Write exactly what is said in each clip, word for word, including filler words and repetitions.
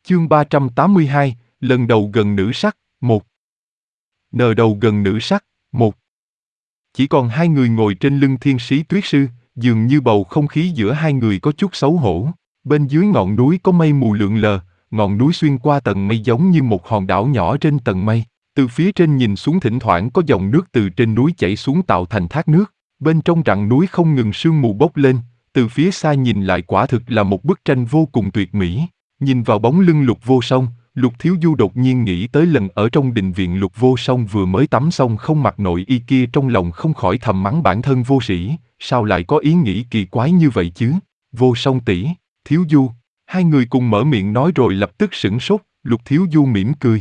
Chương ba trăm tám mươi hai, lần đầu gần nữ sắc, một. Nờ đầu gần nữ sắc, một. Chỉ còn hai người ngồi trên lưng thiên sĩ tuyết sư, dường như bầu không khí giữa hai người có chút xấu hổ. Bên dưới ngọn núi có mây mù lượn lờ, ngọn núi xuyên qua tầng mây giống như một hòn đảo nhỏ trên tầng mây. Từ phía trên nhìn xuống thỉnh thoảng có dòng nước từ trên núi chảy xuống tạo thành thác nước. Bên trong rặng núi không ngừng sương mù bốc lên, từ phía xa nhìn lại quả thực là một bức tranh vô cùng tuyệt mỹ. Nhìn vào bóng lưng Lục Vô Song, Lục Thiếu Du đột nhiên nghĩ tới lần ở trong đình viện Lục Vô Song vừa mới tắm xong không mặc nội y kia, trong lòng không khỏi thầm mắng bản thân vô sĩ, sao lại có ý nghĩ kỳ quái như vậy chứ? Vô Song tỷ, Thiếu Du, hai người cùng mở miệng nói rồi lập tức sửng sốt. Lục Thiếu Du mỉm cười.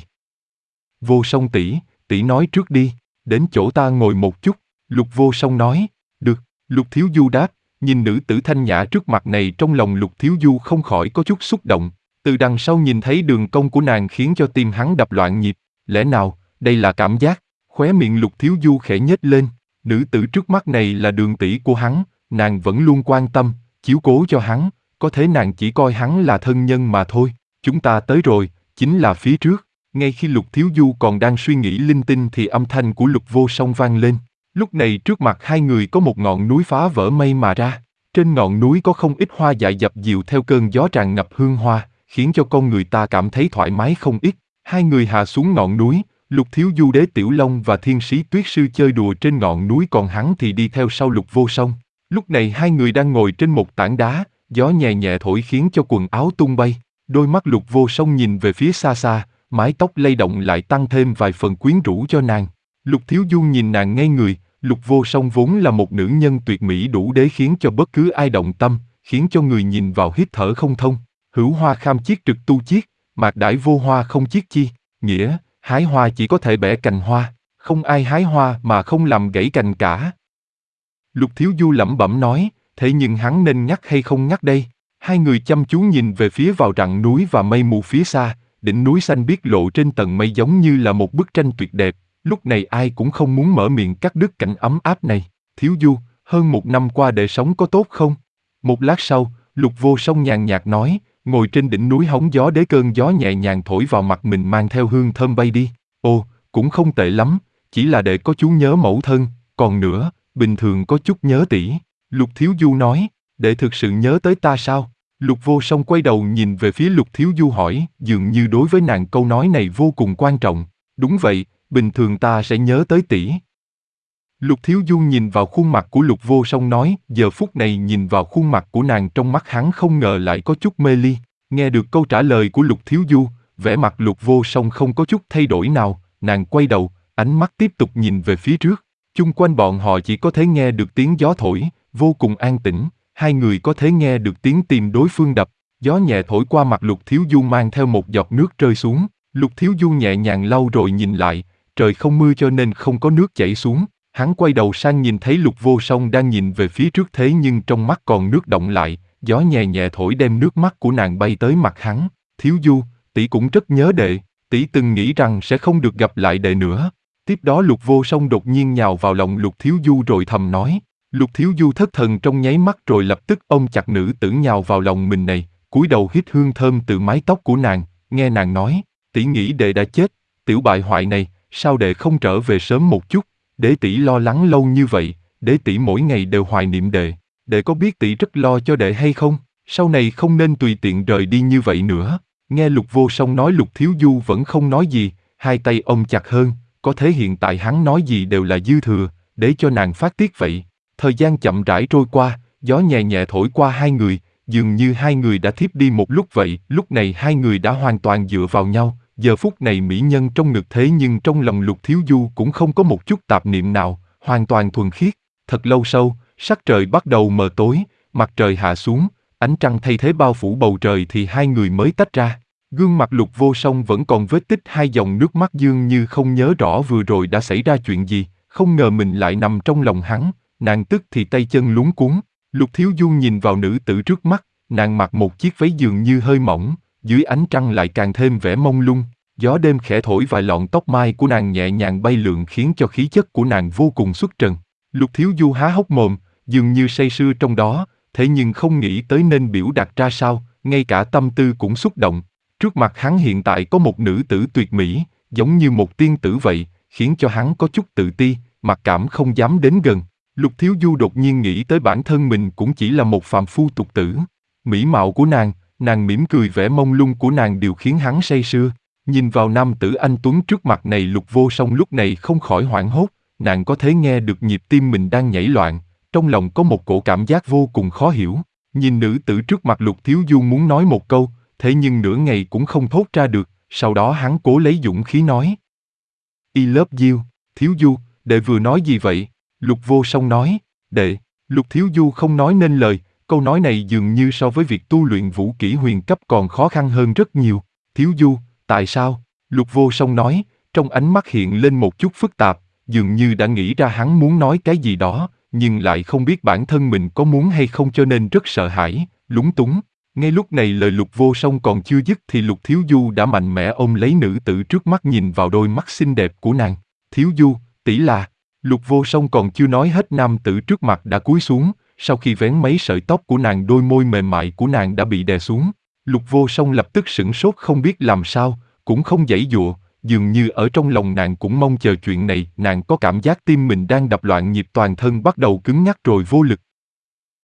Vô Song tỷ, tỷ nói trước đi, đến chỗ ta ngồi một chút. Lục Vô Song nói. Được. Lục Thiếu Du đáp. Nhìn nữ tử thanh nhã trước mặt này, trong lòng Lục Thiếu Du không khỏi có chút xúc động. Từ đằng sau nhìn thấy đường cong của nàng khiến cho tim hắn đập loạn nhịp. Lẽ nào, đây là cảm giác? Khóe miệng Lục Thiếu Du khẽ nhếch lên. Nữ tử trước mắt này là Đường tỷ của hắn, nàng vẫn luôn quan tâm, chiếu cố cho hắn, có thể nàng chỉ coi hắn là thân nhân mà thôi. Chúng ta tới rồi, chính là phía trước. Ngay khi Lục Thiếu Du còn đang suy nghĩ linh tinh thì âm thanh của Lục Vô Song vang lên. Lúc này trước mặt hai người có một ngọn núi phá vỡ mây mà ra. Trên ngọn núi có không ít hoa dại dập dìu theo cơn gió tràn ngập hương hoa, khiến cho con người ta cảm thấy thoải mái không ít. Hai người hạ xuống ngọn núi, Lục Thiếu Du, Đế Tiểu Long và Thiên Sĩ Tuyết Sư chơi đùa trên ngọn núi, còn hắn thì đi theo sau Lục Vô Song. Lúc này hai người đang ngồi trên một tảng đá, gió nhẹ nhẹ thổi khiến cho quần áo tung bay. Đôi mắt Lục Vô Song nhìn về phía xa xa, mái tóc lay động lại tăng thêm vài phần quyến rũ cho nàng. Lục Thiếu Du nhìn nàng ngây người. Lục Vô Song vốn là một nữ nhân tuyệt mỹ đủ để khiến cho bất cứ ai động tâm, khiến cho người nhìn vào hít thở không thông. Hữu hoa kham chiết trực tu chiết, mạc đãi vô hoa không chiết chi, nghĩa, hái hoa chỉ có thể bẻ cành hoa, không ai hái hoa mà không làm gãy cành cả. Lục Thiếu Du lẩm bẩm nói, thế nhưng hắn nên nhắc hay không nhắc đây? Hai người chăm chú nhìn về phía vào rặng núi và mây mù phía xa, đỉnh núi xanh biếc lộ trên tầng mây giống như là một bức tranh tuyệt đẹp. Lúc này ai cũng không muốn mở miệng cắt đứt cảnh ấm áp này. Thiếu Du, hơn một năm qua để sống có tốt không? Một lát sau, Lục Vô Song nhàn nhạt nói, ngồi trên đỉnh núi hóng gió để cơn gió nhẹ nhàng thổi vào mặt mình mang theo hương thơm bay đi. Ồ, cũng không tệ lắm, chỉ là để có chú nhớ mẫu thân, còn nữa, bình thường có chút nhớ tỷ. Lục Thiếu Du nói, để thực sự nhớ tới ta sao? Lục Vô Song quay đầu nhìn về phía Lục Thiếu Du hỏi, dường như đối với nàng câu nói này vô cùng quan trọng. Đúng vậy, bình thường ta sẽ nhớ tới tỷ. Lục Thiếu Du nhìn vào khuôn mặt của Lục Vô Song nói, giờ phút này nhìn vào khuôn mặt của nàng, trong mắt hắn không ngờ lại có chút mê ly. Nghe được câu trả lời của Lục Thiếu Du, vẻ mặt Lục Vô Song không có chút thay đổi nào, nàng quay đầu, ánh mắt tiếp tục nhìn về phía trước. Chung quanh bọn họ chỉ có thể nghe được tiếng gió thổi, vô cùng an tĩnh, hai người có thể nghe được tiếng tim đối phương đập. Gió nhẹ thổi qua mặt Lục Thiếu Du mang theo một giọt nước rơi xuống. Lục Thiếu Du nhẹ nhàng lau rồi nhìn lại, trời không mưa cho nên không có nước chảy xuống. Hắn quay đầu sang nhìn thấy Lục Vô Song đang nhìn về phía trước, thế nhưng trong mắt còn nước động lại, gió nhẹ nhẹ thổi đem nước mắt của nàng bay tới mặt hắn. Thiếu Du, tỷ cũng rất nhớ đệ, tỷ từng nghĩ rằng sẽ không được gặp lại đệ nữa. Tiếp đó Lục Vô Song đột nhiên nhào vào lòng Lục Thiếu Du rồi thầm nói. Lục Thiếu Du thất thần trong nháy mắt rồi lập tức ôm chặt nữ tử nhào vào lòng mình này, cúi đầu hít hương thơm từ mái tóc của nàng, nghe nàng nói, tỷ nghĩ đệ đã chết, tiểu bại hoại này, sao đệ không trở về sớm một chút? Đế tỷ lo lắng lâu như vậy, đế tỷ mỗi ngày đều hoài niệm đệ, đệ có biết tỷ rất lo cho đệ hay không? Sau này không nên tùy tiện rời đi như vậy nữa. Nghe Lục Vô Song nói, Lục Thiếu Du vẫn không nói gì, hai tay ôm chặt hơn, có thể hiện tại hắn nói gì đều là dư thừa, để cho nàng phát tiết vậy. Thời gian chậm rãi trôi qua, gió nhẹ nhẹ thổi qua hai người, dường như hai người đã thiếp đi một lúc vậy. Lúc này hai người đã hoàn toàn dựa vào nhau. Giờ phút này mỹ nhân trong ngực, thế nhưng trong lòng Lục Thiếu Du cũng không có một chút tạp niệm nào, hoàn toàn thuần khiết. Thật lâu sau, sắc trời bắt đầu mờ tối, mặt trời hạ xuống, ánh trăng thay thế bao phủ bầu trời thì hai người mới tách ra. Gương mặt Lục Vô Song vẫn còn vết tích hai dòng nước mắt, dường như không nhớ rõ vừa rồi đã xảy ra chuyện gì, không ngờ mình lại nằm trong lòng hắn, nàng tức thì tay chân luống cuống. Lục Thiếu Du nhìn vào nữ tử trước mắt, nàng mặc một chiếc váy dường như hơi mỏng, dưới ánh trăng lại càng thêm vẻ mông lung, gió đêm khẽ thổi vài lọn tóc mai của nàng nhẹ nhàng bay lượn khiến cho khí chất của nàng vô cùng xuất trần. Lục Thiếu Du há hốc mồm, dường như say sưa trong đó, thế nhưng không nghĩ tới nên biểu đạt ra sao, ngay cả tâm tư cũng xúc động. Trước mặt hắn hiện tại có một nữ tử tuyệt mỹ, giống như một tiên tử vậy, khiến cho hắn có chút tự ti, mặc cảm không dám đến gần. Lục Thiếu Du đột nhiên nghĩ tới bản thân mình cũng chỉ là một phàm phu tục tử. Mỹ mạo của nàng, nàng mỉm cười vẻ mông lung của nàng đều khiến hắn say sưa. Nhìn vào nam tử anh tuấn trước mặt này, Lục Vô Song lúc này không khỏi hoảng hốt, nàng có thể nghe được nhịp tim mình đang nhảy loạn, trong lòng có một cổ cảm giác vô cùng khó hiểu. Nhìn nữ tử trước mặt, Lục Thiếu Du muốn nói một câu, thế nhưng nửa ngày cũng không thốt ra được, sau đó hắn cố lấy dũng khí nói. I love you, Thiếu Du, đệ vừa nói gì vậy? Lục Vô Song nói, đệ. Lục Thiếu Du không nói nên lời, câu nói này dường như so với việc tu luyện vũ kỹ huyền cấp còn khó khăn hơn rất nhiều. Thiếu Du, tại sao? Lục Vô Song nói, trong ánh mắt hiện lên một chút phức tạp, dường như đã nghĩ ra hắn muốn nói cái gì đó, nhưng lại không biết bản thân mình có muốn hay không cho nên rất sợ hãi, lúng túng. Ngay lúc này lời Lục Vô Song còn chưa dứt thì Lục Thiếu Du đã mạnh mẽ ôm lấy nữ tử trước mắt, nhìn vào đôi mắt xinh đẹp của nàng. Thiếu Du, tỷ là... Lục Vô Song còn chưa nói hết, nam tử trước mặt đã cúi xuống, sau khi vén mấy sợi tóc của nàng, đôi môi mềm mại của nàng đã bị đè xuống. Lục Vô Song lập tức sửng sốt không biết làm sao, cũng không giãy giụa, dường như ở trong lòng nàng cũng mong chờ chuyện này. Nàng có cảm giác tim mình đang đập loạn nhịp, toàn thân bắt đầu cứng nhắc rồi vô lực.